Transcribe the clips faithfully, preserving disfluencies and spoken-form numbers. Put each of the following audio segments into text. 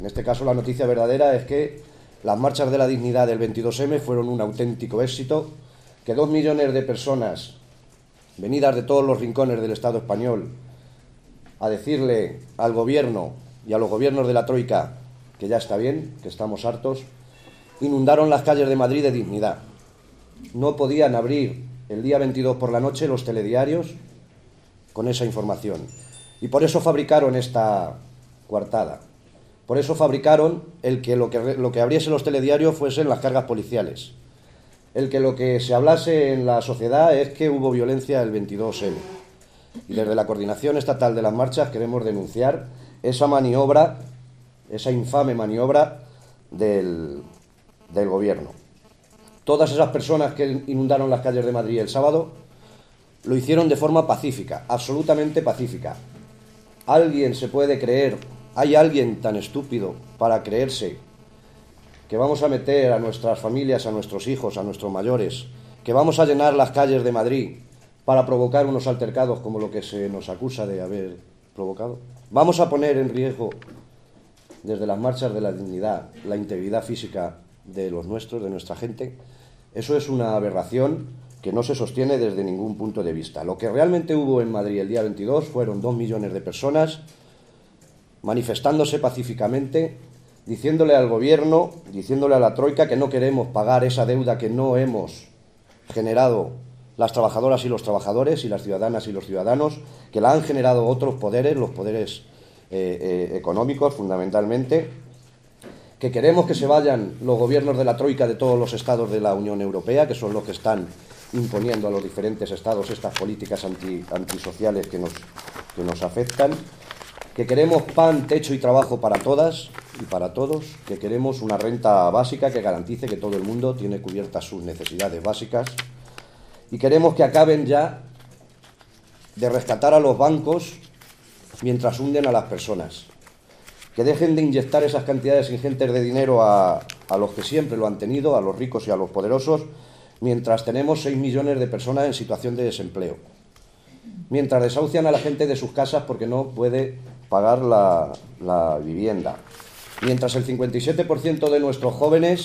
En este caso, la noticia verdadera es que las marchas de la dignidad del veintidós eme fueron un auténtico éxito, que dos millones de personas venidas de todos los rincones del Estado español a decirle al gobierno y a los gobiernos de la Troika que ya está bien, que estamos hartos, inundaron las calles de Madrid de dignidad. No podían abrir el día veintidós por la noche los telediarios con esa información. Y por eso fabricaron esta coartada. Por eso fabricaron el que lo que, lo que abriese los telediarios fuesen las cargas policiales. El que lo que se hablase en la sociedad es que hubo violencia el veintidós eme. Y desde la Coordinación Estatal de las Marchas queremos denunciar esa maniobra, esa infame maniobra del, del gobierno. Todas esas personas que inundaron las calles de Madrid el sábado lo hicieron de forma pacífica, absolutamente pacífica. ¿Alguien se puede creer, hay alguien tan estúpido para creerse que vamos a meter a nuestras familias, a nuestros hijos, a nuestros mayores, que vamos a llenar las calles de Madrid para provocar unos altercados como lo que se nos acusa de haber provocado? ¿Vamos a poner en riesgo, desde las marchas de la dignidad, la integridad física de los nuestros, de nuestra gente? Eso es una aberración que no se sostiene desde ningún punto de vista. Lo que realmente hubo en Madrid el día veintidós fueron dos millones de personas manifestándose pacíficamente, diciéndole al gobierno, diciéndole a la Troika que no queremos pagar esa deuda que no hemos generado las trabajadoras y los trabajadores y las ciudadanas y los ciudadanos, que la han generado otros poderes, los poderes eh, eh, económicos fundamentalmente, que queremos que se vayan los gobiernos de la Troika de todos los estados de la Unión Europea, que son los que están imponiendo a los diferentes estados estas políticas anti, antisociales que nos, que nos afectan, que queremos pan, techo y trabajo para todas y para todos, que queremos una renta básica que garantice que todo el mundo tiene cubiertas sus necesidades básicas, y queremos que acaben ya de rescatar a los bancos mientras hunden a las personas, que dejen de inyectar esas cantidades ingentes de dinero a, a los que siempre lo han tenido, a los ricos y a los poderosos, mientras tenemos seis millones de personas en situación de desempleo, mientras desahucian a la gente de sus casas porque no puede pagar la, la vivienda, mientras el cincuenta y siete por ciento de nuestros jóvenes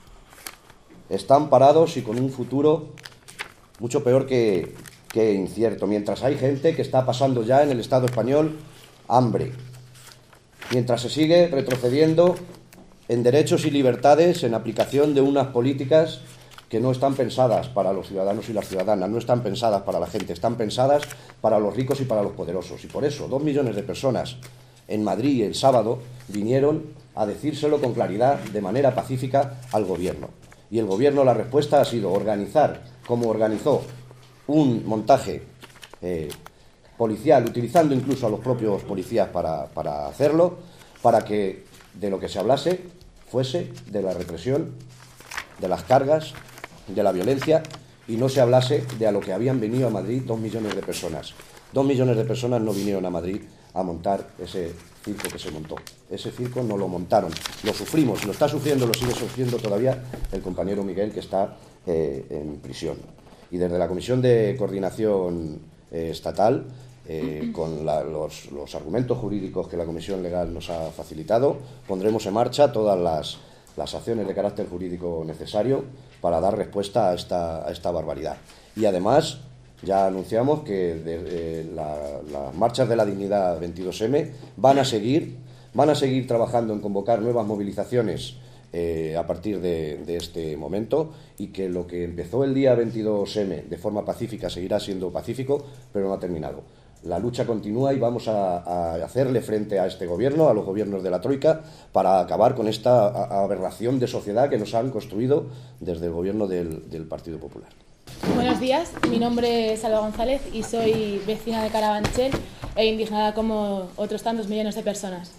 están parados y con un futuro mucho peor que, que incierto, mientras hay gente que está pasando ya en el Estado español hambre, mientras se sigue retrocediendo en derechos y libertades en aplicación de unas políticas que no están pensadas para los ciudadanos y las ciudadanas, no están pensadas para la gente, están pensadas para los ricos y para los poderosos. Y por eso dos millones de personas en Madrid el sábado vinieron a decírselo con claridad, de manera pacífica, al gobierno. Y el gobierno, la respuesta ha sido organizar, como organizó, un montaje eh, policial, utilizando incluso a los propios policías para, para hacerlo, para que de lo que se hablase fuese de la represión, de las cargas, de la violencia, y no se hablase de a lo que habían venido a Madrid dos millones de personas. Dos millones de personas no vinieron a Madrid a montar ese circo que se montó. Ese circo no lo montaron, lo sufrimos, lo está sufriendo, lo sigue sufriendo todavía el compañero Miguel, que está eh, en prisión. Y desde la Comisión de Coordinación eh, Estatal, eh, con la, los, los argumentos jurídicos que la Comisión Legal nos ha facilitado, pondremos en marcha todas las, las acciones de carácter jurídico necesario para dar respuesta a esta, a esta barbaridad. Y además ya anunciamos que de, eh, la, las marchas de la dignidad veintidós eme van a seguir, van a seguir trabajando en convocar nuevas movilizaciones eh, a partir de, de este momento, y que lo que empezó el día veintidós eme de forma pacífica seguirá siendo pacífico, pero no ha terminado. La lucha continúa y vamos a, a hacerle frente a este gobierno, a los gobiernos de la Troika, para acabar con esta aberración de sociedad que nos han construido desde el gobierno del, del Partido Popular. Buenos días, mi nombre es Alba González y soy vecina de Carabanchel e indignada como otros tantos millones de personas.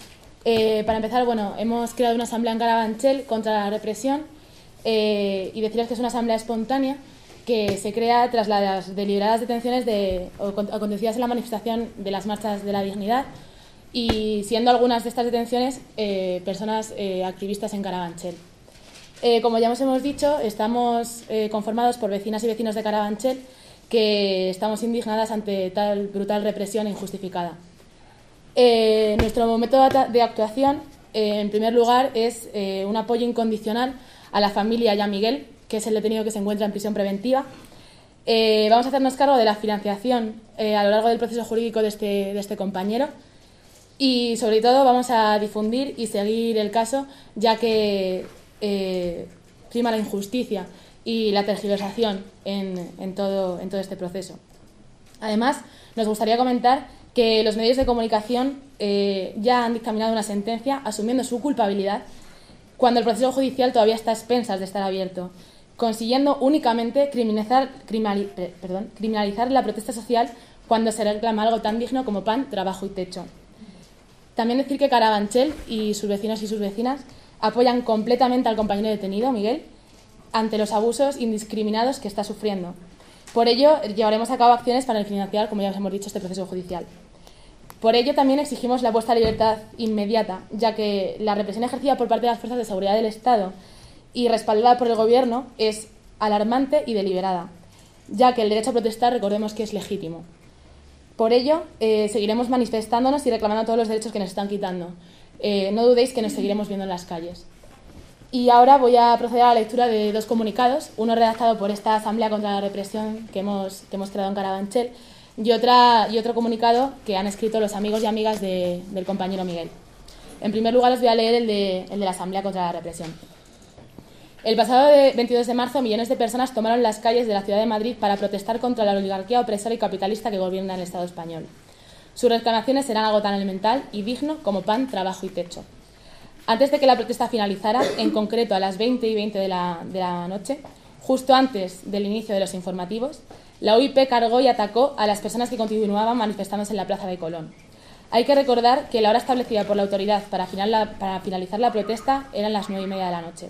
Eh, para empezar, bueno, hemos creado una asamblea en Carabanchel contra la represión eh, y deciros que es una asamblea espontánea que se crea tras las deliberadas detenciones de, o, acontecidas en la manifestación de las marchas de la dignidad, y siendo algunas de estas detenciones eh, personas eh, activistas en Carabanchel. Eh, como ya os hemos dicho, estamos eh, conformados por vecinas y vecinos de Carabanchel que estamos indignadas ante tal brutal represión injustificada. Eh, nuestro método de actuación eh, en primer lugar, es eh, un apoyo incondicional a la familia y a Miguel, que es el detenido que se encuentra en prisión preventiva. Eh, vamos a hacernos cargo de la financiación eh, a lo largo del proceso jurídico de este, de este compañero y, sobre todo, vamos a difundir y seguir el caso, ya que eh, prima la injusticia y la tergiversación en, en, todo, en todo este proceso. Además, nos gustaría comentar que los medios de comunicación eh, ya han dictaminado una sentencia asumiendo su culpabilidad cuando el proceso judicial todavía está a expensas de estar abierto, consiguiendo únicamente criminalizar, criminal, perdón, criminalizar la protesta social cuando se reclama algo tan digno como pan, trabajo y techo. También decir que Carabanchel y sus vecinos y sus vecinas apoyan completamente al compañero detenido, Miguel, ante los abusos indiscriminados que está sufriendo. Por ello, llevaremos a cabo acciones para financiar, como ya os hemos dicho, este proceso judicial. Por ello, también exigimos la puesta a libertad inmediata, ya que la represión ejercida por parte de las fuerzas de seguridad del Estado y respaldada por el Gobierno es alarmante y deliberada, ya que el derecho a protestar, recordemos que es legítimo. Por ello, eh, seguiremos manifestándonos y reclamando todos los derechos que nos están quitando. Eh, no dudéis que nos seguiremos viendo en las calles. Y ahora voy a proceder a la lectura de dos comunicados, uno redactado por esta Asamblea contra la Represión que hemos, que hemos creado en Carabanchel y, otra, y otro comunicado que han escrito los amigos y amigas de, del compañero Miguel. En primer lugar, os voy a leer el de, el de la Asamblea contra la Represión. El pasado veintidós de marzo, millones de personas tomaron las calles de la ciudad de Madrid para protestar contra la oligarquía opresora y capitalista que gobierna el Estado español. Sus reclamaciones serán algo tan elemental y digno como pan, trabajo y techo. Antes de que la protesta finalizara, en concreto a las veinte y veinte de la, de la noche, justo antes del inicio de los informativos, la U I P cargó y atacó a las personas que continuaban manifestándose en la Plaza de Colón. Hay que recordar que la hora establecida por la autoridad para, final la, para finalizar la protesta eran las nueve y media de la noche.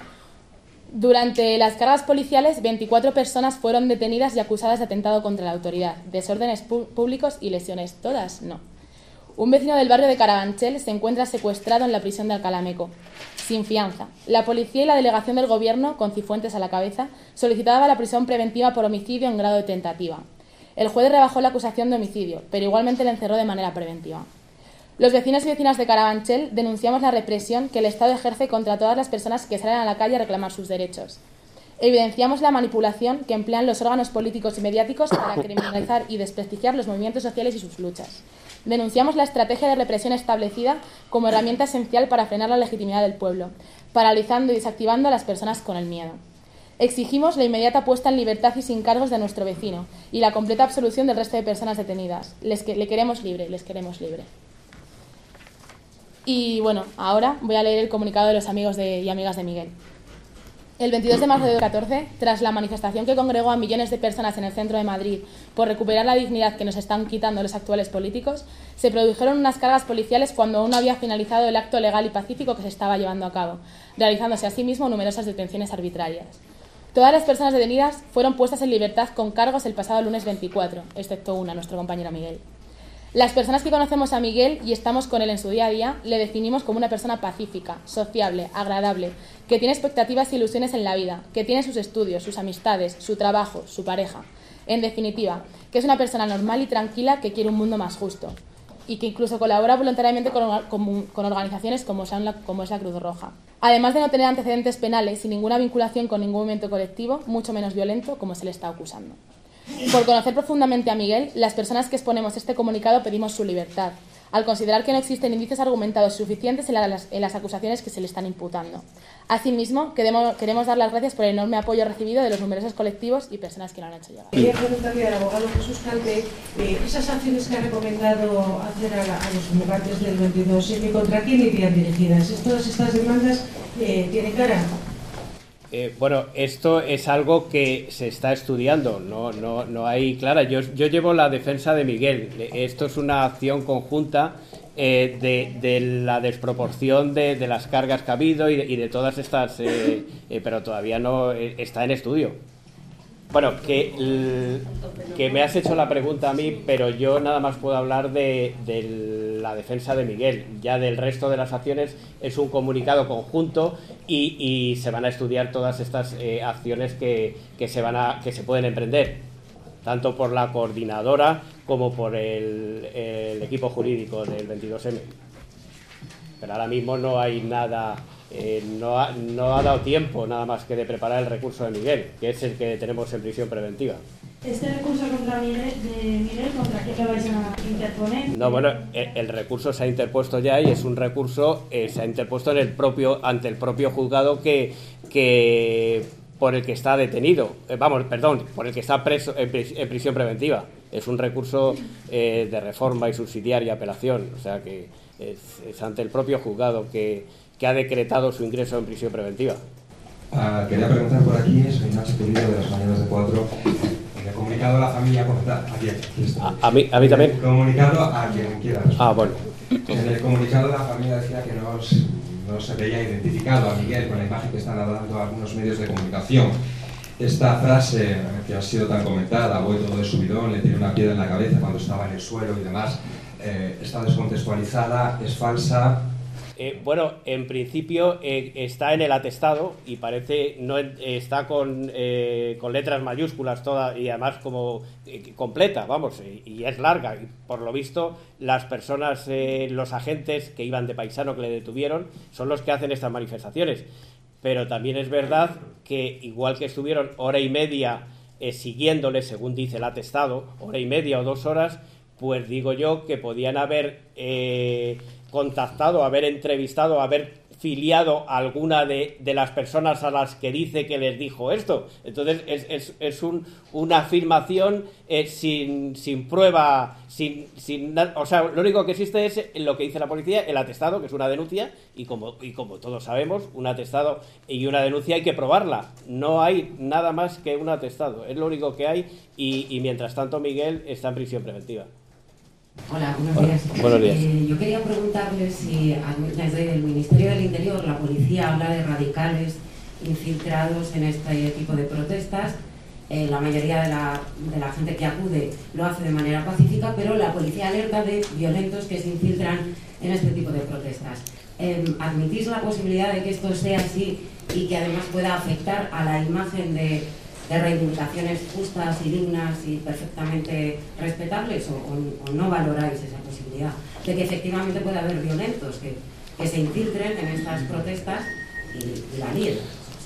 Durante las cargas policiales, veinticuatro personas fueron detenidas y acusadas de atentado contra la autoridad, desórdenes públicos y lesiones. Todas no. Un vecino del barrio de Carabanchel se encuentra secuestrado en la prisión de Alcalameco, sin fianza. La policía y la delegación del Gobierno, con Cifuentes a la cabeza, solicitaba la prisión preventiva por homicidio en grado de tentativa. El juez rebajó la acusación de homicidio, pero igualmente le encerró de manera preventiva. Los vecinos y vecinas de Carabanchel denunciamos la represión que el Estado ejerce contra todas las personas que salen a la calle a reclamar sus derechos. Evidenciamos la manipulación que emplean los órganos políticos y mediáticos para criminalizar y desprestigiar los movimientos sociales y sus luchas. Denunciamos la estrategia de represión establecida como herramienta esencial para frenar la legitimidad del pueblo, paralizando y desactivando a las personas con el miedo. Exigimos la inmediata puesta en libertad y sin cargos de nuestro vecino y la completa absolución del resto de personas detenidas. Les que, le queremos libre, les queremos libre. Y bueno, ahora voy a leer el comunicado de los amigos de, y amigas de Miguel. El veintidós de marzo de dos mil catorce, tras la manifestación que congregó a millones de personas en el centro de Madrid por recuperar la dignidad que nos están quitando los actuales políticos, se produjeron unas cargas policiales cuando aún no había finalizado el acto legal y pacífico que se estaba llevando a cabo, realizándose asimismo numerosas detenciones arbitrarias. Todas las personas detenidas fueron puestas en libertad con cargos el pasado lunes veinticuatro, excepto una, nuestro compañero Miguel. Las personas que conocemos a Miguel y estamos con él en su día a día le definimos como una persona pacífica, sociable, agradable, que tiene expectativas e ilusiones en la vida, que tiene sus estudios, sus amistades, su trabajo, su pareja. En definitiva, que es una persona normal y tranquila que quiere un mundo más justo y que incluso colabora voluntariamente con, con, con organizaciones como, son la, como es la Cruz Roja. Además de no tener antecedentes penales y ninguna vinculación con ningún movimiento colectivo, mucho menos violento como se le está acusando. Por conocer profundamente a Miguel, las personas que exponemos este comunicado pedimos su libertad, al considerar que no existen indicios argumentados suficientes en las, en las acusaciones que se le están imputando. Asimismo, queremos, queremos dar las gracias por el enorme apoyo recibido de los numerosos colectivos y personas que lo han hecho llegar. Quería preguntarle al abogado Jesús Calpe, eh, esas acciones que ha recomendado hacer a, la, a los convocantes del veintidós eme, ¿contra quién irían dirigidas? ¿Todas estas demandas eh, tienen cara? Eh, bueno, esto es algo que se está estudiando, no, no, no hay clara. Yo, yo llevo la defensa de Miguel. Esto es una acción conjunta eh, de, de la desproporción de, de las cargas que ha habido y de, y de todas estas, eh, eh, pero todavía no eh, está en estudio. Bueno, que, el, que me has hecho la pregunta a mí, pero yo nada más puedo hablar de, de la defensa de Miguel. Ya del resto de las acciones es un comunicado conjunto y, y se van a estudiar todas estas eh, acciones que, que, se van a, que se pueden emprender, tanto por la coordinadora como por el, el equipo jurídico del veintidós eme. pero ahora mismo no hay nada, eh, no, ha, no ha dado tiempo nada más que de preparar el recurso de Miguel, que es el que tenemos en prisión preventiva. ¿Este recurso contra Miguel, de Miguel, contra qué lo vais a interponer? No, bueno, el, el recurso se ha interpuesto ya y es un recurso, eh, se ha interpuesto en el propio, ante el propio juzgado que, que por el que está detenido, eh, vamos, perdón, por el que está preso en, pris, en prisión preventiva. Es un recurso eh, de reforma y subsidiaria apelación, o sea que es, es ante el propio juzgado que, que ha decretado su ingreso en prisión preventiva. Ah, quería preguntar por aquí, soy Nacho Pulido de las Mañanas de Cuatro. En el comunicado a la familia, aquí, aquí está. A, a, mí, a mí también. El comunicado a quien quiera responder. Ah, bueno. En el comunicado la familia decía que no, no se veía identificado a Miguel con la imagen que están dando algunos medios de comunicación. Esta frase que ha sido tan comentada, voy todo de subidón, le tiene una piedra en la cabeza cuando estaba en el suelo y demás, eh, está descontextualizada, es falsa. Eh, bueno, en principio eh, está en el atestado y parece no eh, está con, eh, con letras mayúsculas toda y además como eh, completa, vamos, y, y es larga. Y por lo visto, las personas, eh, los agentes que iban de paisano que le detuvieron, son los que hacen estas manifestaciones. Pero también es verdad que igual que estuvieron hora y media eh, siguiéndole, según dice el atestado, hora y media o dos horas, pues digo yo que podían haber eh, contactado, haber entrevistado, haber filiado a alguna de, de las personas a las que dice que les dijo esto. Entonces es, es, es un, una afirmación eh, sin, sin prueba, sin, sin o sea, lo único que existe es lo que dice la policía, el atestado, que es una denuncia, y como, y como todos sabemos, un atestado y una denuncia hay que probarla. No hay nada más que un atestado, es lo único que hay, y, y mientras tanto Miguel está en prisión preventiva. Hola, buenos Hola, días. buenos días. Eh, yo quería preguntarle si desde el Ministerio del Interior la policía habla de radicales infiltrados en este tipo de protestas. Eh, la mayoría de la, de la gente que acude lo hace de manera pacífica, pero la policía alerta de violentos que se infiltran en este tipo de protestas. Eh, ¿Admitís la posibilidad de que esto sea así y que además pueda afectar a la imagen de... de reivindicaciones justas y dignas y perfectamente respetables, o, o, o no valoráis esa posibilidad de que efectivamente pueda haber violentos que, que se infiltren en estas protestas y, y la líen?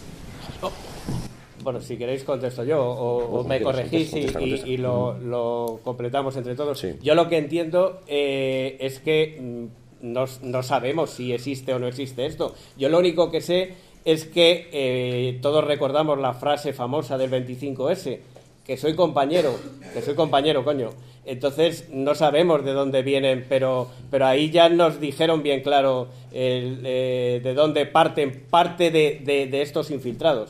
Oh. Bueno, si queréis contesto yo o, o me corregís contesta, contesta. y, y lo, lo completamos entre todos. Sí. Yo lo que entiendo eh, es que no, no sabemos si existe o no existe esto. Yo lo único que sé es que eh, todos recordamos la frase famosa del veinticinco ese, que soy compañero, que soy compañero, coño. Entonces no sabemos de dónde vienen, pero pero ahí ya nos dijeron bien claro el, eh, de dónde parten parte de, de, de estos infiltrados.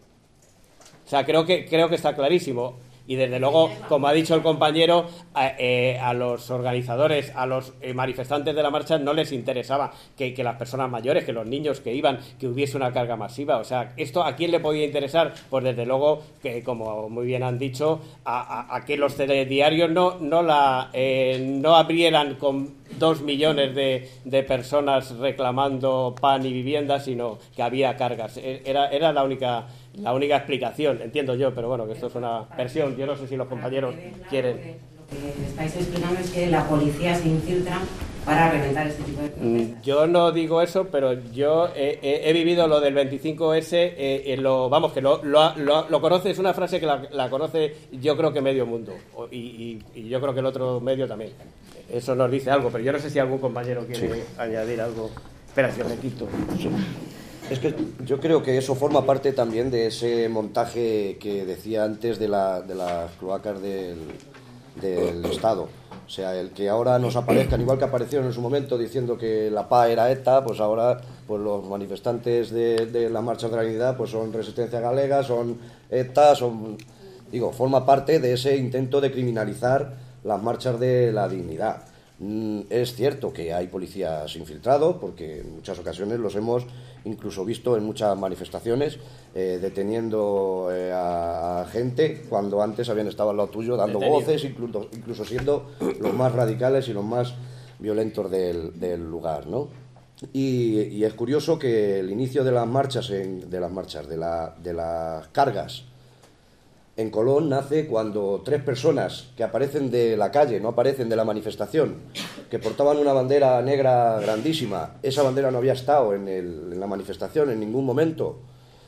O sea, creo que creo que está clarísimo. Y desde luego, como ha dicho el compañero, a, eh, a los organizadores, a los eh, manifestantes de la marcha no les interesaba que, que las personas mayores, que los niños que iban, que hubiese una carga masiva. O sea, ¿esto a quién le podía interesar? Pues desde luego, que como muy bien han dicho, a, a, a que los telediarios no, no, la, eh, no abrieran con dos millones de, de personas reclamando pan y vivienda, sino que había cargas. Era, era la única... La única explicación, entiendo yo, pero bueno, que esto es una versión. Yo no sé si los compañeros quieren. Lo que estáis explicando es que la policía se infiltra para reventar este tipo de protestas. Yo no digo eso, pero yo he, he, he vivido lo del veinticinco ese, eh, lo, vamos, que lo, lo, lo, lo conoce, es una frase que la, la conoce yo creo que medio mundo, y, y, y yo creo que el otro medio también. Eso nos dice algo, pero yo no sé si algún compañero quiere sí. añadir algo. Espera, yo me quito. Sí. Es que yo creo que eso forma parte también de ese montaje que decía antes de, la, de las cloacas del, del Estado. O sea, el que ahora nos aparezcan, igual que aparecieron en su momento diciendo que la P A era ETA, pues ahora pues los manifestantes de, de la Marcha de la Dignidad pues son Resistencia Galega, son ETA, son... Digo, forma parte de ese intento de criminalizar las marchas de la dignidad. Es cierto que hay policías infiltrados, porque en muchas ocasiones los hemos incluso visto en muchas manifestaciones eh, deteniendo eh, a, a gente cuando antes habían estado al lado tuyo dando Detenido. voces, incluso, incluso siendo los más radicales y los más violentos del, del lugar, ¿no? Y, y es curioso que el inicio de las marchas, en, de las marchas, de, la, de las cargas en Colón nace cuando tres personas que aparecen de la calle, no aparecen de la manifestación, que portaban una bandera negra grandísima, esa bandera no había estado en, el, en la manifestación en ningún momento,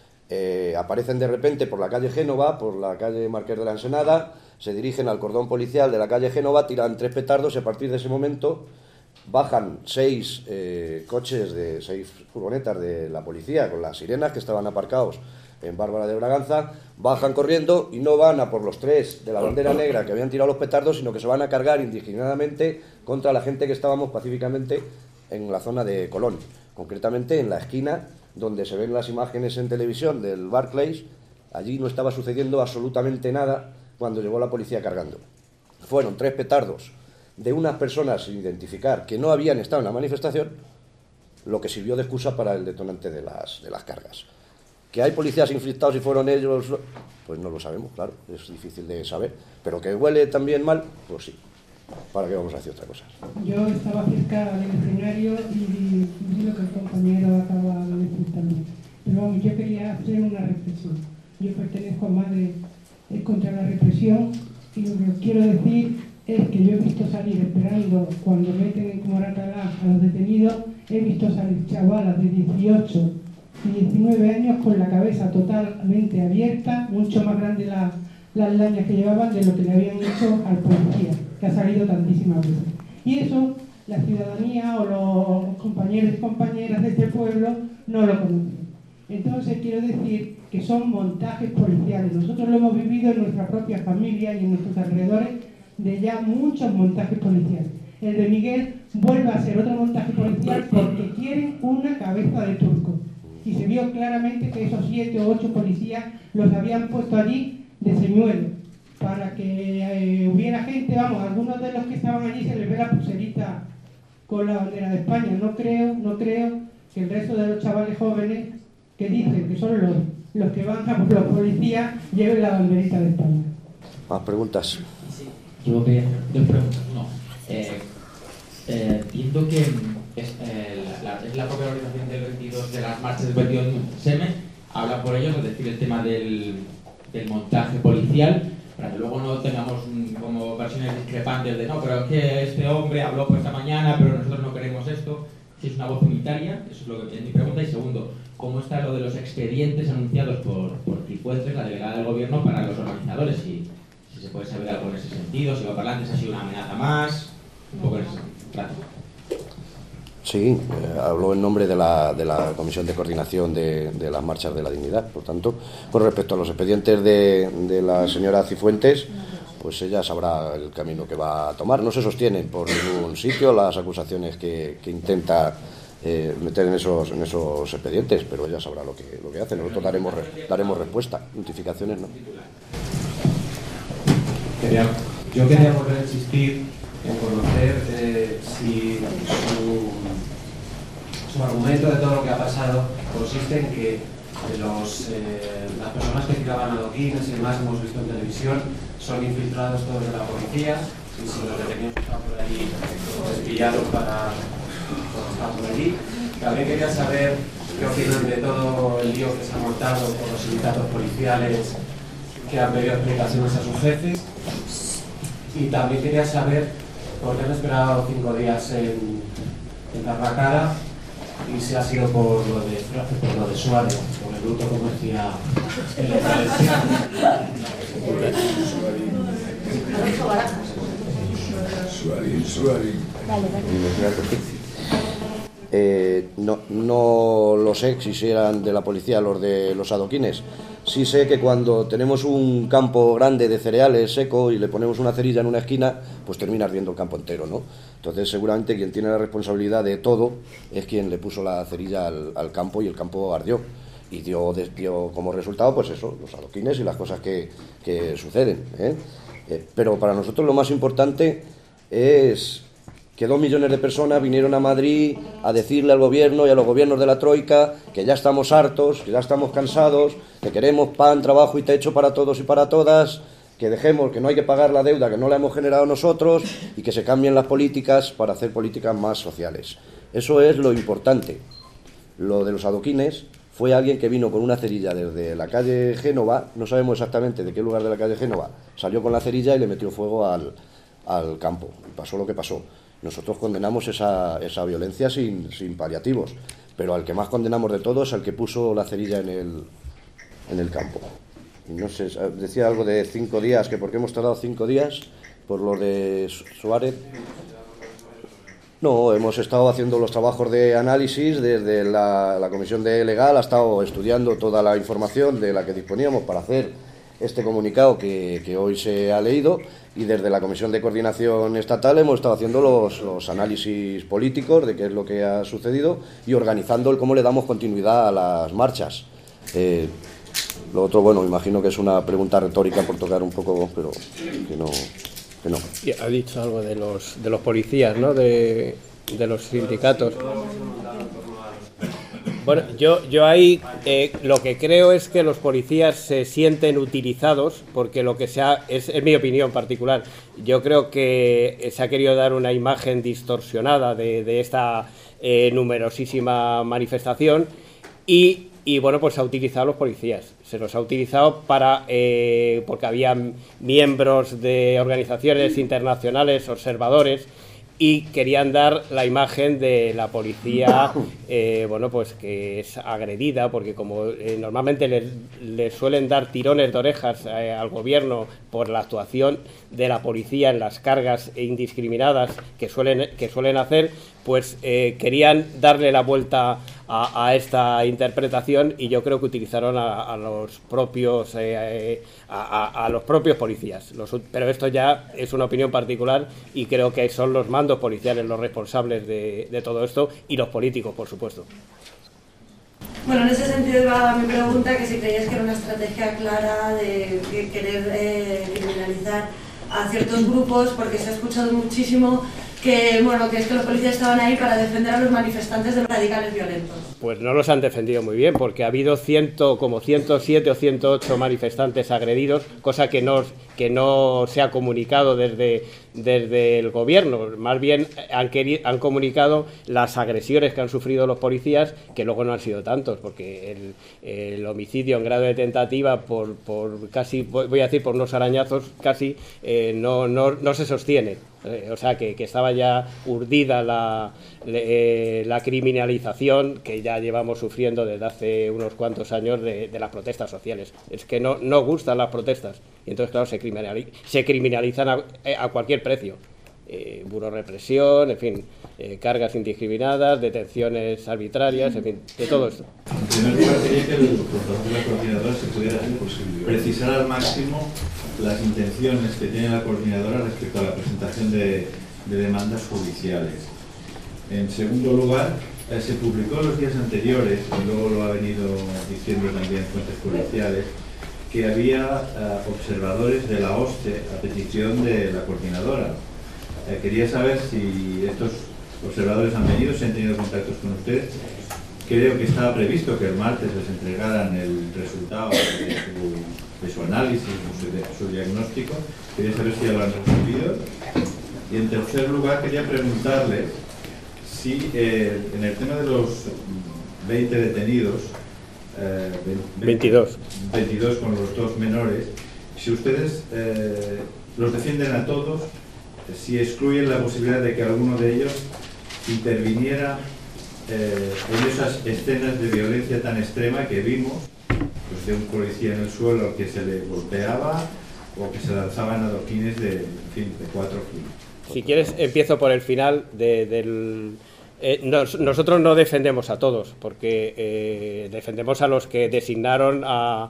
eh, aparecen de repente por la calle Génova, por la calle Marqués de la Ensenada, se dirigen al cordón policial de la calle Génova, tiran tres petardos y a partir de ese momento bajan seis eh, coches, de seis furgonetas de la policía con las sirenas que estaban aparcados en Bárbara de Braganza, bajan corriendo y no van a por los tres de la bandera negra que habían tirado los petardos, sino que se van a cargar indiscriminadamente contra la gente que estábamos pacíficamente en la zona de Colón, concretamente en la esquina donde se ven las imágenes en televisión del Barclays. Allí no estaba sucediendo absolutamente nada cuando llegó la policía cargando. Fueron tres petardos de unas personas sin identificar que no habían estado en la manifestación, lo que sirvió de excusa para el detonante de las, de las cargas. ¿Que hay policías infiltrados y fueron ellos? Pues no lo sabemos, claro, es difícil de saber. Pero que huele también mal, pues sí. ¿Para qué vamos a decir otra cosa? Yo estaba cerca del escenario y vi lo que el compañero acaba de decir también. Pero vamos, yo quería hacer una reflexión. Yo pertenezco a Madre contra la Represión y lo que quiero decir es que yo he visto salir esperando cuando meten en Moratalá a los detenidos, he visto salir chavalas de dieciocho y diecinueve años con la cabeza totalmente abierta, mucho más grande la, las lañas que llevaban de lo que le habían hecho al policía, que ha salido tantísimas veces. Y eso la ciudadanía o los compañeros y compañeras de este pueblo no lo conocen. Entonces quiero decir que son montajes policiales. Nosotros lo hemos vivido en nuestra propia familia y en nuestros alrededores de ya muchos montajes policiales. El de Miguel vuelve a ser otro montaje policial porque quieren una cabeza de turco. Y se vio claramente que esos siete o ocho policías los habían puesto allí de señuelo, para que eh, hubiera gente, vamos, algunos de los que estaban allí se les ve la pulserita con la bandera de España. No creo, no creo que el resto de los chavales jóvenes que dicen que son los, los que van a por los policías lleven la banderita de España. Más preguntas. Sí, yo quería hacer dos preguntas. No, eh, eh, entiendo que es, eh, la, la, es la propia organización del veintidós, de las marchas del veintidós S M, habla por ello, es decir, el tema del, del montaje policial, para que luego no tengamos un, como versiones discrepantes de no, pero es que este hombre habló por esta mañana, pero nosotros no queremos esto. Si es una voz unitaria, eso es lo que es mi pregunta. Y segundo, ¿cómo está lo de los expedientes anunciados por, por Cifuentes, la delegada del gobierno, para los organizadores? Si, si se puede saber algo en ese sentido, si va para adelante, si ha sido una amenaza más, un poco en ese sentido. Gracias. Sí, eh, habló en nombre de la, de la Comisión de Coordinación de, de las Marchas de la Dignidad. Por tanto, con respecto a los expedientes de, de la señora Cifuentes, pues ella sabrá el camino que va a tomar. No se sostienen por ningún sitio las acusaciones que, que intenta eh, meter en esos, en esos expedientes, pero ella sabrá lo que, lo que hace. Nosotros daremos, daremos respuesta. Notificaciones no. Quería, yo quería volver a insistir en conocer eh, si su, su argumento de todo lo que ha pasado consiste en que los, eh, las personas que tiraban adoquines y demás hemos visto en televisión son infiltrados todos de la policía, y si los detenidos están por allí despillados para estar por allí. También quería saber qué opinan de todo el lío que se ha montado por los sindicatos policiales que han pedido explicaciones a sus jefes. Y también quería saber por qué han esperado cinco días en, en dar la cara y si ha sido por lo de, por lo de Suárez, por el bruto como decía el de Valencia. Suárez, Suárez. Eh, no, no lo sé si eran de la policía los de los adoquines. Sí sé que cuando tenemos un campo grande de cereales seco y le ponemos una cerilla en una esquina, pues termina ardiendo el campo entero, ¿no? Entonces seguramente quien tiene la responsabilidad de todo es quien le puso la cerilla al, al campo y el campo ardió. Y dio, dio como resultado, pues eso, los adoquines y las cosas que, que suceden, ¿eh? Eh, pero para nosotros lo más importante es que dos millones de personas vinieron a Madrid a decirle al gobierno y a los gobiernos de la Troika que ya estamos hartos, que ya estamos cansados, que queremos pan, trabajo y techo para todos y para todas, que dejemos, que no hay que pagar la deuda que no la hemos generado nosotros y que se cambien las políticas para hacer políticas más sociales. Eso es lo importante. Lo de los adoquines fue alguien que vino con una cerilla desde la calle Génova, no sabemos exactamente de qué lugar de la calle Génova, salió con la cerilla y le metió fuego al, al campo, y pasó lo que pasó. Nosotros condenamos esa, esa violencia sin, sin paliativos, pero al que más condenamos de todos es al que puso la cerilla en el, en el campo. Y no sé, decía algo de cinco días, que porque hemos tardado cinco días por lo de Suárez. No, hemos estado haciendo los trabajos de análisis desde la, la Comisión de Legal, ha estado estudiando toda la información de la que disponíamos para hacer este comunicado que, que hoy se ha leído, y desde la Comisión de Coordinación Estatal hemos estado haciendo los, los análisis políticos de qué es lo que ha sucedido y organizando el cómo le damos continuidad a las marchas. Eh, lo otro, bueno, imagino que es una pregunta retórica por tocar un poco, pero que no... Que no. Ha dicho algo de los de los policías, ¿no? De, de los sindicatos. Bueno, yo yo ahí eh, lo que creo es que los policías se sienten utilizados, porque lo que se ha, es, es mi opinión particular, yo creo que se ha querido dar una imagen distorsionada de, de esta eh, numerosísima manifestación y Y bueno, pues se ha utilizado a los policías, se los ha utilizado para, eh, porque había miembros de organizaciones internacionales, observadores, y querían dar la imagen de la policía, eh, bueno, pues que es agredida, porque como eh, normalmente les, les suelen dar tirones de orejas eh, al gobierno por la actuación de la policía en las cargas indiscriminadas que suelen, que suelen hacer, pues eh, querían darle la vuelta a, a esta interpretación, y yo creo que utilizaron a, a los propios eh, a, a, a los propios policías. Los, pero esto ya es una opinión particular, y creo que son los mandos policiales los responsables de, de todo esto, y los políticos, por supuesto. Bueno, en ese sentido iba mi pregunta, que si creías que era una estrategia clara de, de querer eh, criminalizar a ciertos grupos, porque se ha escuchado muchísimo que, bueno, que es que los policías estaban ahí para defender a los manifestantes de los radicales violentos. Pues no los han defendido muy bien, porque ha habido ciento, como ciento siete o ciento ocho manifestantes agredidos, cosa que no, que no se ha comunicado desde, desde el gobierno. Más bien han, querido, han comunicado las agresiones que han sufrido los policías, que luego no han sido tantos, porque el, el homicidio en grado de tentativa por, por casi, voy a decir por unos arañazos, casi eh, no, no, no se sostiene. Eh, o sea, que, que estaba ya urdida la, eh, la criminalización que ya llevamos sufriendo desde hace unos cuantos años de, de las protestas sociales. Es que no, no gustan las protestas, y entonces, claro, se, criminaliz se criminalizan a, a cualquier precio. Eh, burorepresión, en fin, eh, cargas indiscriminadas, detenciones arbitrarias, en fin, de todo esto. En primer lugar, quería que el portavoz de la coordinadora se pudiera precisar al máximo las intenciones que tiene la coordinadora respecto a la presentación de, de demandas judiciales. En segundo lugar, eh, se publicó en los días anteriores, y luego lo ha venido diciendo también fuentes policiales, que había eh, observadores de la OSCE a petición de la coordinadora. Eh, quería saber si estos observadores han venido, si han tenido contactos con ustedes. Creo que estaba previsto que el martes les entregaran el resultado de su, de su análisis, de su diagnóstico. Quería saber si ya lo han recibido. Y en tercer lugar, quería preguntarles si eh, en el tema de los veinte detenidos, eh, veintidós. veintidós con los dos menores, si ustedes eh, los defienden a todos, si excluyen la posibilidad de que alguno de ellos interviniera eh, en esas escenas de violencia tan extrema que vimos, pues de un policía en el suelo que se le golpeaba o que se lanzaban adoquines de, en fin, de cuatro kilos. Si quieres, empiezo por el final de, del... Eh, nos, nosotros no defendemos a todos, porque eh, defendemos a los que designaron a,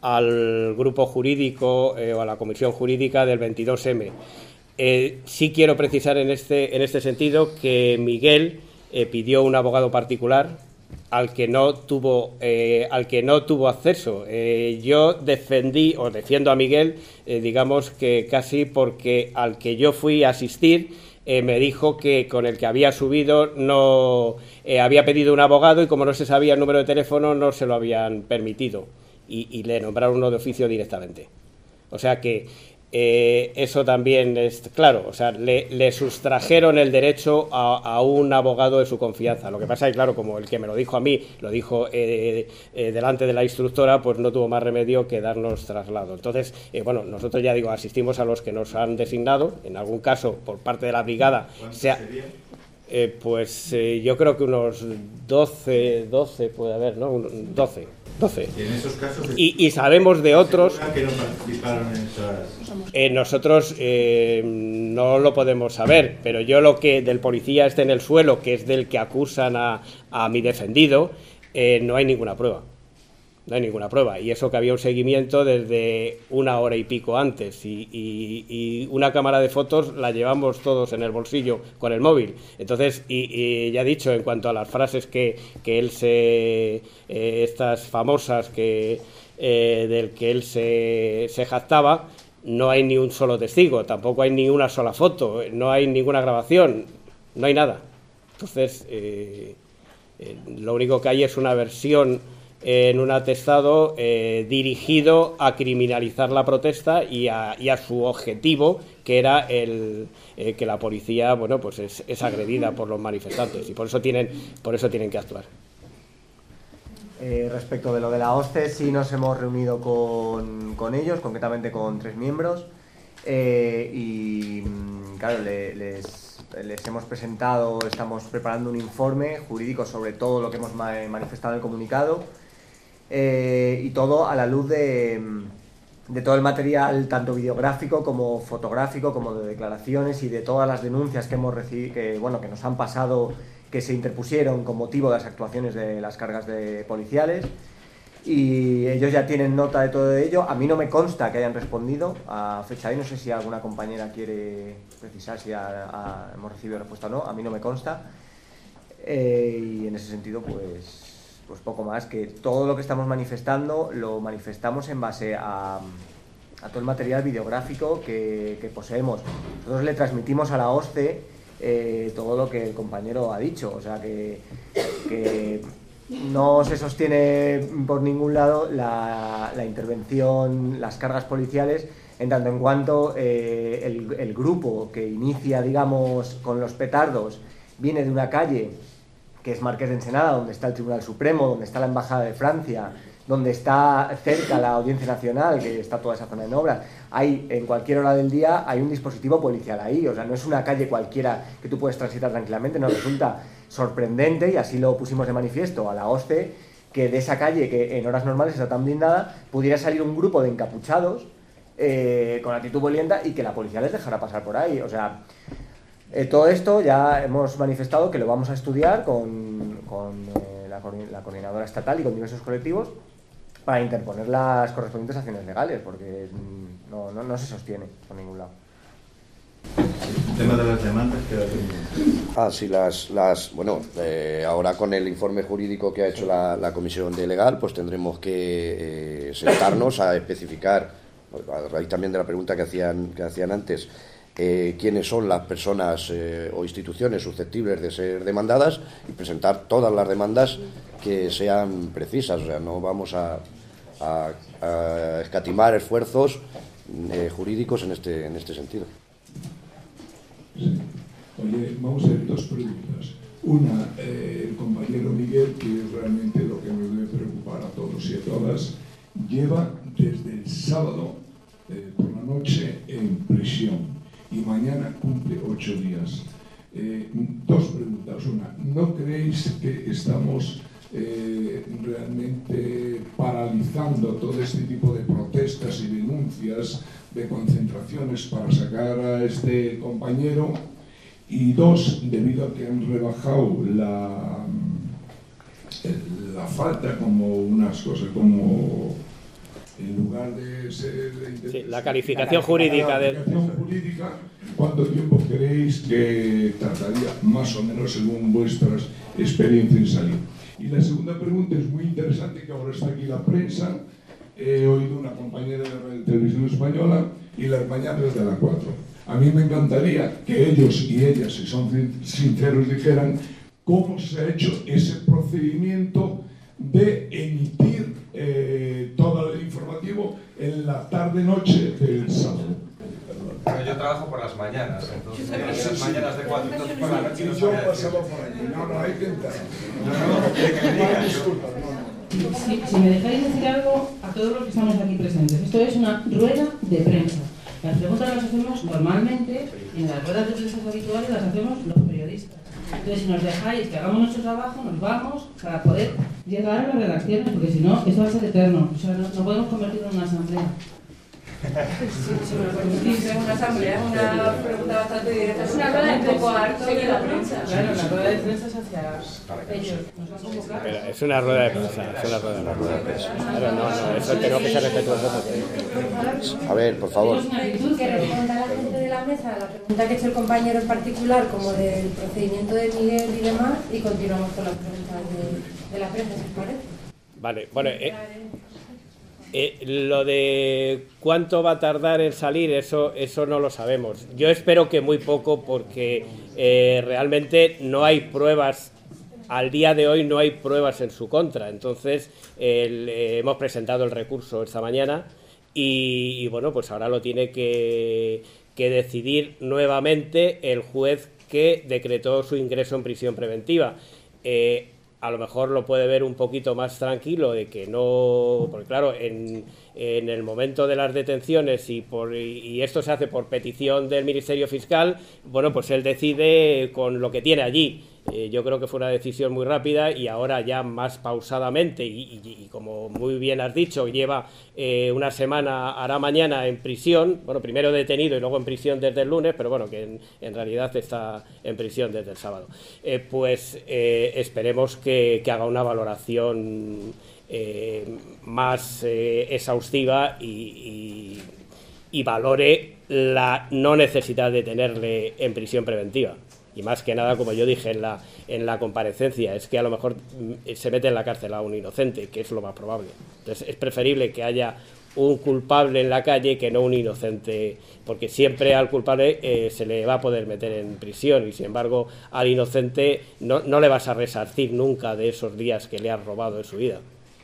al grupo jurídico eh, o a la comisión jurídica del veintidós eme. Eh, sí quiero precisar en este, en este sentido que Miguel eh, pidió un abogado particular al que no tuvo, eh, al que no tuvo acceso. Eh, yo defendí o defiendo a Miguel, eh, digamos que casi porque al que yo fui a asistir eh, me dijo que con el que había subido no eh, había pedido un abogado, y como no se sabía el número de teléfono no se lo habían permitido, y, y le nombraron uno de oficio directamente. O sea que Eh, eso también es claro, o sea, le, le sustrajeron el derecho a, a un abogado de su confianza. Lo que pasa es que, claro, como el que me lo dijo a mí, lo dijo eh, eh, delante de la instructora, pues no tuvo más remedio que darnos traslado. Entonces, eh, bueno, nosotros ya digo, asistimos a los que nos han designado, en algún caso, por parte de la brigada. Sea, eh, pues eh, yo creo que unos doce, doce puede haber, ¿no? doce. doce. Y en esos casos... Y, y sabemos de otros... que no participaron en esas... Eh, nosotros eh, no lo podemos saber, pero yo lo que del policía esté en el suelo, que es del que acusan a, a mi defendido, eh, no hay ninguna prueba. No hay ninguna prueba. Y eso que había un seguimiento desde una hora y pico antes. Y, y, y una cámara de fotos la llevamos todos en el bolsillo con el móvil. Entonces, y, y ya he dicho, en cuanto a las frases que, que él se... Eh, estas famosas que eh, del que él se, se jactaba, no hay ni un solo testigo, tampoco hay ni una sola foto, no hay ninguna grabación, no hay nada. Entonces, eh, eh, lo único que hay es una versión en un atestado eh, dirigido a criminalizar la protesta y a, y a su objetivo, que era el eh, que la policía, bueno, pues es, es agredida por los manifestantes, y por eso tienen, por eso tienen que actuar. Eh, respecto de lo de la OSCE, sí nos hemos reunido con, con ellos, concretamente con tres miembros, eh, y claro, le, les, les hemos presentado, estamos preparando un informe jurídico sobre todo lo que hemos manifestado en el comunicado, eh, y todo a la luz de, de todo el material, tanto videográfico como fotográfico, como de declaraciones y de todas las denuncias que hemos recibido, que, bueno, que nos han pasado, que se interpusieron con motivo de las actuaciones de las cargas de policiales, y ellos ya tienen nota de todo ello. A mí no me consta que hayan respondido a fecha de hoy, no sé si alguna compañera quiere precisar si ha, ha, hemos recibido respuesta o no, a mí no me consta, eh, y en ese sentido pues, pues poco más, que todo lo que estamos manifestando lo manifestamos en base a, a todo el material videográfico que, que poseemos. Nosotros le transmitimos a la OSCE Eh, todo lo que el compañero ha dicho, o sea que, que no se sostiene por ningún lado la, la intervención, las cargas policiales, en tanto en cuanto eh, el, el grupo que inicia, digamos, con los petardos viene de una calle que es Marqués de Ensenada, donde está el Tribunal Supremo, donde está la Embajada de Francia, donde está cerca la Audiencia Nacional, que está toda esa zona en obras. Hay, en cualquier hora del día, hay un dispositivo policial ahí, o sea, no es una calle cualquiera que tú puedes transitar tranquilamente. Nos resulta sorprendente, y así lo pusimos de manifiesto a la OSCE, que de esa calle, que en horas normales está tan blindada, pudiera salir un grupo de encapuchados eh, con actitud violenta y que la policía les dejara pasar por ahí. O sea, eh, todo esto ya hemos manifestado que lo vamos a estudiar con, con eh, la, la coordinadora estatal y con diversos colectivos, para interponer las correspondientes acciones legales, porque no, no, no se sostiene por ningún lado. El tema de las demandas queda pendiente. Ah, sí, las, las bueno, eh, ahora con el informe jurídico que ha hecho la, la Comisión de Legal, pues tendremos que eh, sentarnos a especificar, a raíz también de la pregunta que hacían, que hacían antes, eh, quiénes son las personas eh, o instituciones susceptibles de ser demandadas, y presentar todas las demandas que sean precisas. O sea, no vamos a, a, a escatimar esfuerzos eh, jurídicos en este, en este sentido. Sí. Oye, vamos a ver dos preguntas. Una, eh, el compañero Miguel, que es realmente lo que nos debe preocupar a todos y a todas, lleva desde el sábado eh, por la noche en prisión y mañana cumple ocho días. Eh, dos preguntas. Una, ¿no creéis que estamos eh, realmente paralizando todo este tipo de protestas y denuncias, de concentraciones para sacar a este compañero? Y dos, debido a que han rebajado la, la falta como unas cosas, como en lugar de ser... De sí, la calificación jurídica. La calificación de... jurídica, ¿cuánto tiempo creéis que tardaría, más o menos, según vuestras experiencias en salir? Y la segunda pregunta es muy interesante, que ahora está aquí la prensa. He oído una compañera de Radio Televisión Española y las mañanas de la cuatro. A mí me encantaría que ellos y ellas, si son sinceros, dijeran cómo se ha hecho ese procedimiento de emitir eh, todo el informativo en la tarde-noche del sábado. trabajo por las mañanas, entonces en las mañanas de cuatro, entonces por la noche no Yo sabía pasaba decir. por allí. No, no, hay que entrar. No, no, no, quiere que me diga, yo- Disculpa, no, no. Si, si me dejáis decir algo a todos los que estamos aquí presentes, esto es una rueda de prensa. Las preguntas las hacemos normalmente y en las ruedas de prensa habituales las hacemos los periodistas. Entonces, si nos dejáis que hagamos nuestro trabajo, nos vamos para poder llegar a las redacciones, porque si no, esto va a ser eterno. O sea, no, no podemos convertirlo en una asamblea. Si me lo permitís, es una asamblea, una pregunta bastante directa. Es una rueda de poco harto de la prensa. Claro, la rueda de prensa es hacia ellos. Nos han convocado. Pero es una rueda de prensa, es una rueda de prensa. Claro, no, no, eso tenemos que ser respetuosos. A ver, por favor. Que responda a la gente de la mesa la pregunta que ha hecho el compañero en particular, como del procedimiento de Miguel y demás, y continuamos con las preguntas de, de la prensa, si os parece. Vale, bueno, eh, eh, lo de cuánto va a tardar en salir, eso, eso no lo sabemos. Yo espero que muy poco, porque eh, realmente no hay pruebas. Al día de hoy no hay pruebas en su contra. Entonces, el, eh, hemos presentado el recurso esta mañana y, y bueno, pues ahora lo tiene que, que decidir nuevamente el juez que decretó su ingreso en prisión preventiva. Eh, a lo mejor lo puede ver un poquito más tranquilo de que no, porque claro, en, en el momento de las detenciones y, por, y esto se hace por petición del Ministerio Fiscal, bueno, pues él decide con lo que tiene allí. Eh, yo creo que fue una decisión muy rápida y ahora ya más pausadamente y, y, y como muy bien has dicho, lleva eh, una semana, hará mañana en prisión, bueno, primero detenido y luego en prisión desde el lunes, pero bueno, que en, en realidad está en prisión desde el sábado. Eh, pues eh, esperemos que, que haga una valoración eh, más eh, exhaustiva y, y, y valore la no necesidad de tenerle en prisión preventiva. Y más que nada, como yo dije en la, en la comparecencia, es que a lo mejor se mete en la cárcel a un inocente, que es lo más probable. Entonces es preferible que haya un culpable en la calle que no un inocente, porque siempre al culpable eh, se le va a poder meter en prisión y sin embargo al inocente no, no le vas a resarcir nunca de esos días que le has robado en su vida.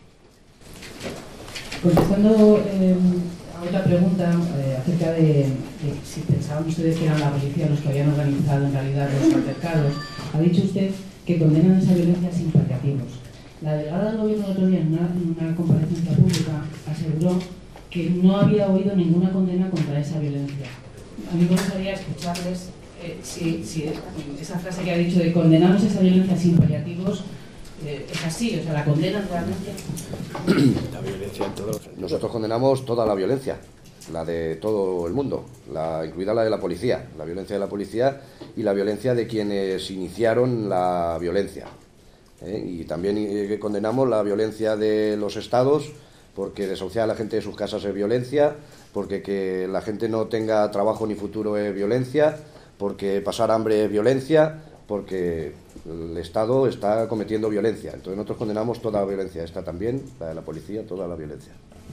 Contestando eh, a otra pregunta eh, acerca de, de si pensaban ustedes que eran la policía los que habían organizado en realidad los altercados, ha dicho usted que condenan esa violencia sin paliativos. La delegada del gobierno el otro día en una, en una comparecencia pública aseguró que no había oído ninguna condena contra esa violencia. A mí me gustaría escucharles eh, si, si esa frase que ha dicho de condenamos esa violencia sin paliativos eh, es así, o sea, la condenan realmente. La violencia en todos. Nosotros condenamos toda la violencia, la de todo el mundo, la, incluida la de la policía, la violencia de la policía y la violencia de quienes iniciaron la violencia. ¿eh? Y también eh, condenamos la violencia de los estados, porque desahuciar a la gente de sus casas es violencia, porque que la gente no tenga trabajo ni futuro es violencia, porque pasar hambre es violencia, porque el Estado está cometiendo violencia. Entonces nosotros condenamos toda la violencia, esta también, la de la policía, toda la violencia.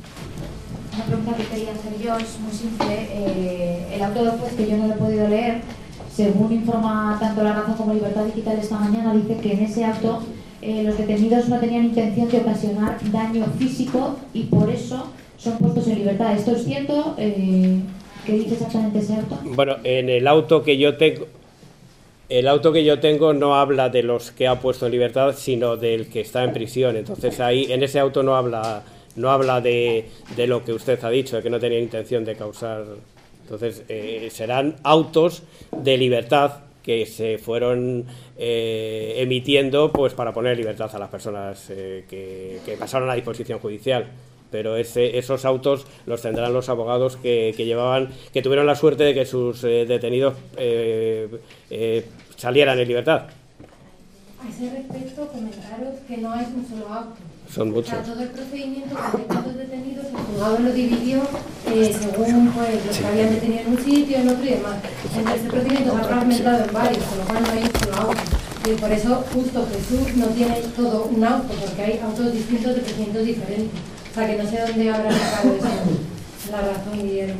Una pregunta que quería hacer yo es muy simple. Eh, el auto del juez, que yo no lo he podido leer, según informa tanto La Razón como Libertad Digital esta mañana, dice que en ese auto eh, los detenidos no tenían intención de ocasionar daño físico y por eso son puestos en libertad. ¿Esto es cierto? Eh, ¿Qué dice exactamente ese auto? Bueno, en el auto que yo tengo, el auto que yo tengo no habla de los que ha puesto en libertad, sino del que está en prisión. Entonces ahí, en ese auto no habla, no habla de, de lo que usted ha dicho, de que no tenía intención de causar. Entonces eh, serán autos de libertad que se fueron eh, emitiendo pues para poner en libertad a las personas eh, que, que pasaron a disposición judicial. Pero ese, esos autos los tendrán los abogados que, que llevaban, que tuvieron la suerte de que sus eh, detenidos eh, eh, salieran en libertad. A ese respecto, comentaros que no es un solo auto. Son muchos. O sea, todo el procedimiento con los detenidos, el juzgado lo dividió eh, según pues, los que habían detenido en un sitio, en otro y demás. Entonces, este procedimiento se ha fragmentado en varios, con lo cual no hay un solo auto. Y por eso, justo Jesús no tiene todo un auto, porque hay autos distintos de procedimientos diferentes. O sea, que no sé dónde habrá sacado eso. La razón, Guillermo.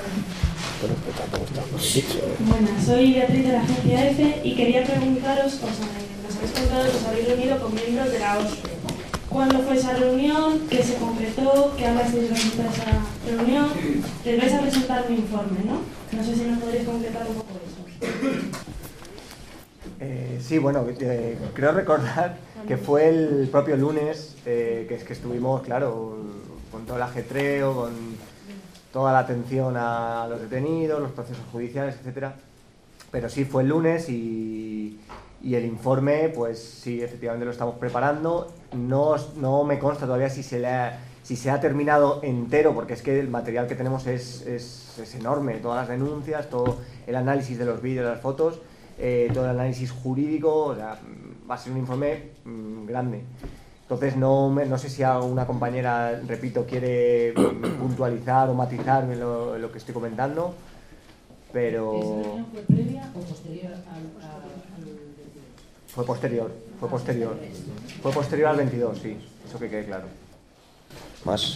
Buenas, soy Beatriz de la agencia EFE y quería preguntaros, o sea, nos habéis contado que os habéis reunido con miembros de la O S C E. cuándo fue esa reunión, qué se concretó, qué hablasteis respecto a esa reunión. Les vais a presentar un informe, ¿no? No sé si nos podréis concretar un poco eso. Eh, sí, bueno, eh, creo recordar que fue el propio lunes eh, que es que estuvimos, claro, con todo el ajetreo, con toda la atención a los detenidos, los procesos judiciales, etcétera. Pero sí, fue el lunes y, y el informe, pues sí, efectivamente lo estamos preparando. No, no me consta todavía si se, le ha, si se ha terminado entero, porque es que el material que tenemos es, es, es enorme. Todas las denuncias, todo el análisis de los vídeos, de las fotos, eh, todo el análisis jurídico, o sea, va a ser un informe mmm, grande. Entonces no, me, no sé si alguna compañera, repito, quiere puntualizar o matizar lo, lo que estoy comentando, pero... ¿Esa reunión fue previa o posterior al, al, al veintidós? Fue posterior, fue posterior. Fue posterior al veintidós, sí, eso que quede claro. ¿Más?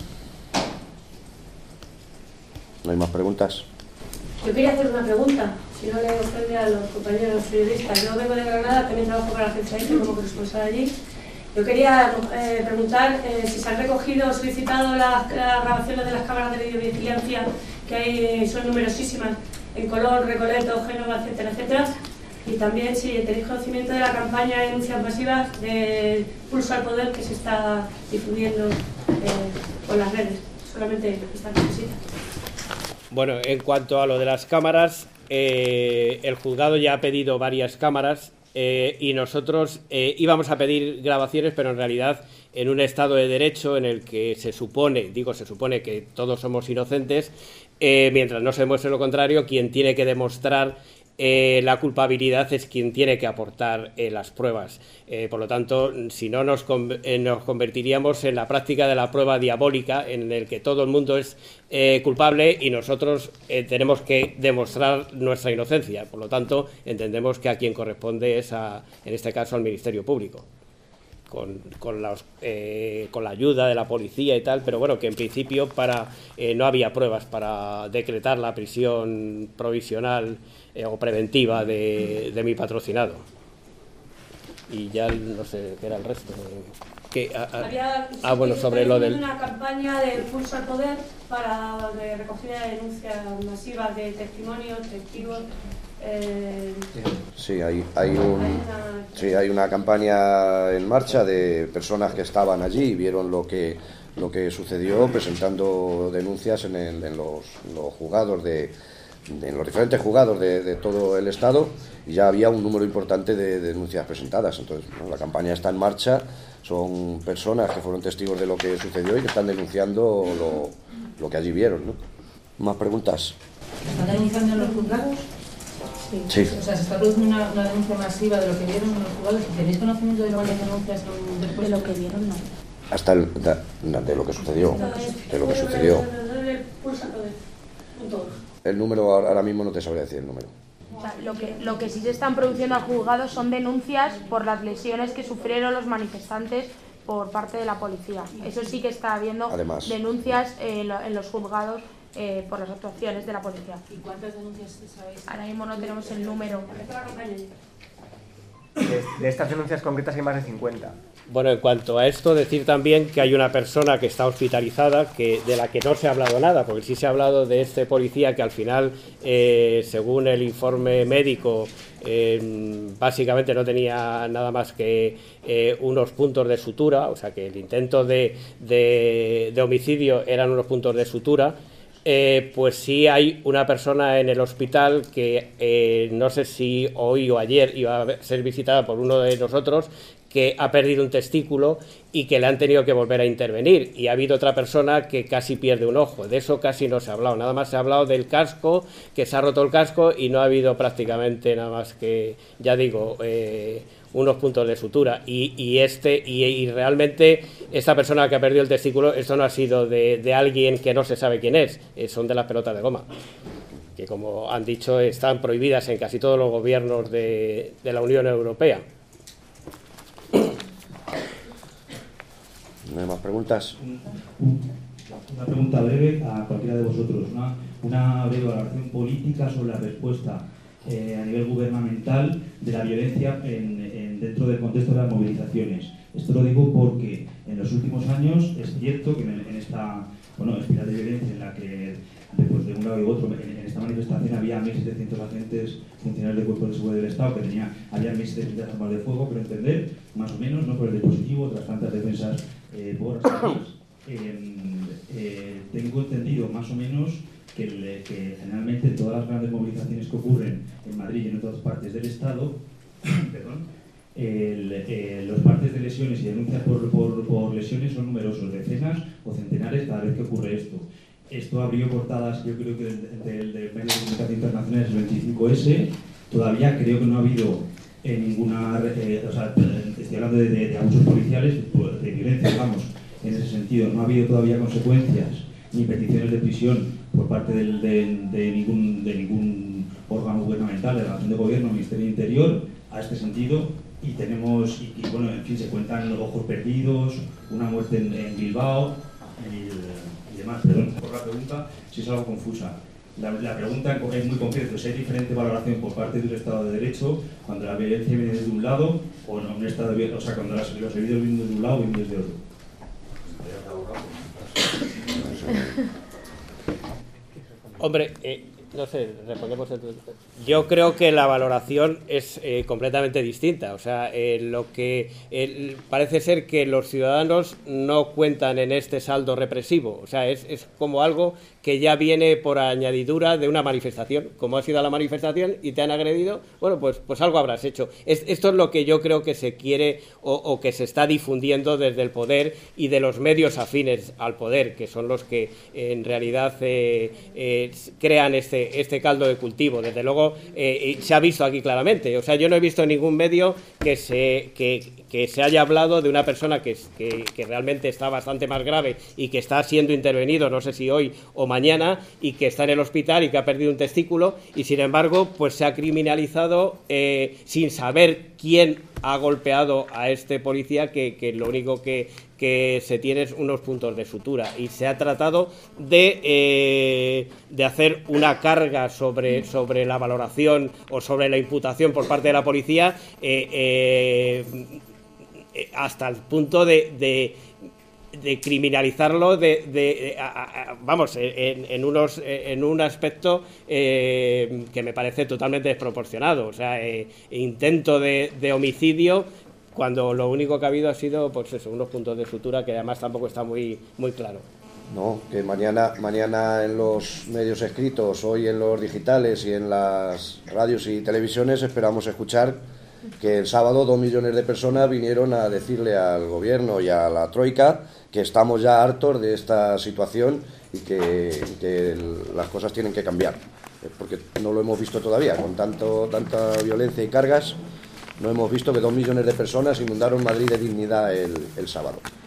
¿No hay más preguntas? Yo quería hacer una pregunta, si no le ofende a los compañeros periodistas. Yo vengo de Granada, también trabajo para la agencia I F E como corresponsal allí. Yo quería eh, preguntar eh, si se han recogido o solicitado las, las grabaciones de las cámaras de videovigilancia, que hay, son numerosísimas, en Colón, Recoleto, Génova, etcétera, etcétera. Y también si tenéis conocimiento de la campaña de denuncias masivas de Pulso al Poder que se está difundiendo eh, por las redes. Solamente esta cosita. Bueno, en cuanto a lo de las cámaras, eh, el juzgado ya ha pedido varias cámaras eh, y nosotros eh, íbamos a pedir grabaciones, pero en realidad en un estado de derecho en el que se supone, digo se supone que todos somos inocentes, eh, mientras no se demuestre lo contrario, quien tiene que demostrar Eh, la culpabilidad es quien tiene que aportar eh, las pruebas. Eh, por lo tanto, si no nos, eh, nos convertiríamos en la práctica de la prueba diabólica, en el que todo el mundo es eh, culpable y nosotros eh, tenemos que demostrar nuestra inocencia. Por lo tanto, entendemos que a quien corresponde es, a, en este caso, al Ministerio Público. Con, con, los, eh, con la ayuda de la policía y tal, pero bueno, que en principio para eh, no había pruebas para decretar la prisión provisional eh, o preventiva de, de mi patrocinado. Y ya no sé qué era el resto. Que, a, a, Había, ah, bueno, sobre lo del... una campaña de Pulso al Poder para de recogida de denuncias masivas de testimonios, testigos. Eh, Sí, hay, hay, un, sí, hay una campaña en marcha de personas que estaban allí y vieron lo que, lo que sucedió presentando denuncias en, el, en, los, los juzgados de, de en los diferentes juzgados de, de todo el Estado, y ya había un número importante de, de denuncias presentadas. Entonces, bueno, la campaña está en marcha, son personas que fueron testigos de lo que sucedió y que están denunciando lo, lo que allí vieron, ¿no? ¿Más preguntas? ¿Están denunciando en los juzgados? Sí. O sea, se está produciendo una, una denuncia masiva de lo que vieron en los juzgados. ¿Tenéis conocimiento de cuántas denuncias son después de lo que vieron? No. Hasta el, de, de lo que sucedió, de lo que sucedió. El número ahora mismo no te sabría decir el número. O sea, lo que, lo que sí se están produciendo al juzgado son denuncias por las lesiones que sufrieron los manifestantes por parte de la policía. Eso sí que está habiendo Además, denuncias eh, en los juzgados eh, por las actuaciones de la policía. ¿Y cuántas denuncias sabéis? Ahora mismo no tenemos el número. De, de estas denuncias concretas hay más de cincuenta. Bueno, en cuanto a esto, decir también que hay una persona que está hospitalizada, que de la que no se ha hablado nada, porque sí se ha hablado de este policía que al final, eh, según el informe médico, eh, básicamente no tenía nada más que eh, unos puntos de sutura, o sea que el intento de, de, de homicidio eran unos puntos de sutura. Eh, pues sí hay una persona en el hospital que eh, no sé si hoy o ayer iba a ser visitada por uno de nosotros, que ha perdido un testículo y que le han tenido que volver a intervenir, y ha habido otra persona que casi pierde un ojo. De eso casi no se ha hablado, nada más se ha hablado del casco, que se ha roto el casco, y no ha habido prácticamente nada más que, ya digo, eh, unos puntos de sutura, y, y este y, y realmente esta persona que ha perdido el testículo, esto no ha sido de, de alguien que no se sabe quién es, eh, son de las pelotas de goma, que como han dicho están prohibidas en casi todos los gobiernos de, de la Unión Europea. ¿No hay más preguntas? Una pregunta breve a cualquiera de vosotros, una, una breve valoración política sobre la respuesta eh, a nivel gubernamental de la violencia en, en, dentro del contexto de las movilizaciones. Esto lo digo porque en los últimos años es cierto que en, en esta bueno, espiral de violencia en la que después de un lado y otro, en, en esta manifestación había mil setecientos agentes funcionarios de cuerpos de seguridad del Estado que tenía, había mil setecientas armas de fuego, pero entender, más o menos, ¿no? Por el dispositivo, otras tantas defensas eh, por eh, eh, tengo entendido más o menos que, el, que generalmente todas las grandes movilizaciones que ocurren en Madrid y en otras partes del Estado, perdón, el, eh, los partes de lesiones y denuncias por, por, por lesiones son numerosos, decenas o centenares cada vez que ocurre esto. Esto abrió portadas, yo creo que del, del, del medio de comunicación internacional, el veinticinco ese, todavía creo que no ha habido eh, ninguna, eh, o sea, estoy hablando de, de, de abusos policiales, de, de violencia, digamos, en ese sentido, no ha habido todavía consecuencias ni peticiones de prisión por parte del, de, de, ningún, de ningún órgano gubernamental, de la relación de gobierno, Ministerio del Interior, a este sentido, y tenemos, y, y bueno, en fin, se cuentan los ojos perdidos, una muerte en, en Bilbao, y, y demás. Perdón por la pregunta, si es algo confusa. La, la pregunta es muy concreta, si hay diferente valoración por parte del Estado de Derecho cuando la violencia viene desde un lado o no, un estado de, o sea, cuando las, los heridos vienen desde un lado o vienen desde otro. Hombre, eh, no sé, respondemos. Yo creo que la valoración es eh, completamente distinta. O sea, eh, lo que eh, parece ser que los ciudadanos no cuentan en este saldo represivo. O sea, es, es como algo que ya viene por añadidura de una manifestación. Como has ido a la manifestación y te han agredido, bueno, pues, pues algo habrás hecho. Es, esto es lo que yo creo que se quiere o, o que se está difundiendo desde el poder y de los medios afines al poder, que son los que eh, en realidad eh, eh, crean este, este caldo de cultivo. Desde luego eh, se ha visto aquí claramente. O sea, yo no he visto ningún medio que se, que, que se haya hablado de una persona que, que, que realmente está bastante más grave y que está siendo intervenido, no sé si hoy o mañana, y que está en el hospital y que ha perdido un testículo, y sin embargo pues se ha criminalizado eh, sin saber quién ha golpeado a este policía, que, que lo único que, que se tiene es unos puntos de sutura, y se ha tratado de, eh, de hacer una carga sobre, sobre la valoración o sobre la imputación por parte de la policía eh, eh, hasta el punto de, de de criminalizarlo de, de a, a, vamos en, en unos en un aspecto eh, que me parece totalmente desproporcionado. O sea, eh, intento de, de homicidio cuando lo único que ha habido ha sido pues eso, unos puntos de sutura, que además tampoco está muy muy claro. No, que mañana mañana en los medios escritos, hoy en los digitales y en las radios y televisiones esperamos escuchar que el sábado dos millones de personas vinieron a decirle al gobierno y a la troika que estamos ya hartos de esta situación y que, y que el, las cosas tienen que cambiar, porque no lo hemos visto todavía, con tanto tanta violencia y cargas, no hemos visto que dos millones de personas inundaron Madrid de dignidad el, el sábado.